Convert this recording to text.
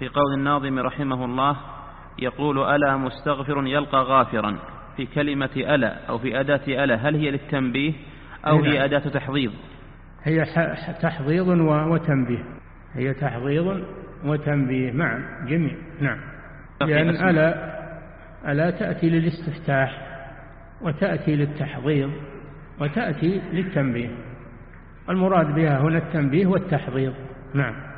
في قول الناظم رحمه الله يقول ألا مستغفر يلقى غافرا، في كلمة ألا أو في أداة ألا هل هي للتنبيه أو هي أداة تحضيض؟ هي تحضيض وتنبيه، هي تحضيض وتنبيه مع جميع. نعم. لأن ألا تأتي للاستفتاح وتأتي للتحضيض وتأتي للتنبيه، المراد بها هنا التنبيه والتحضيض. نعم.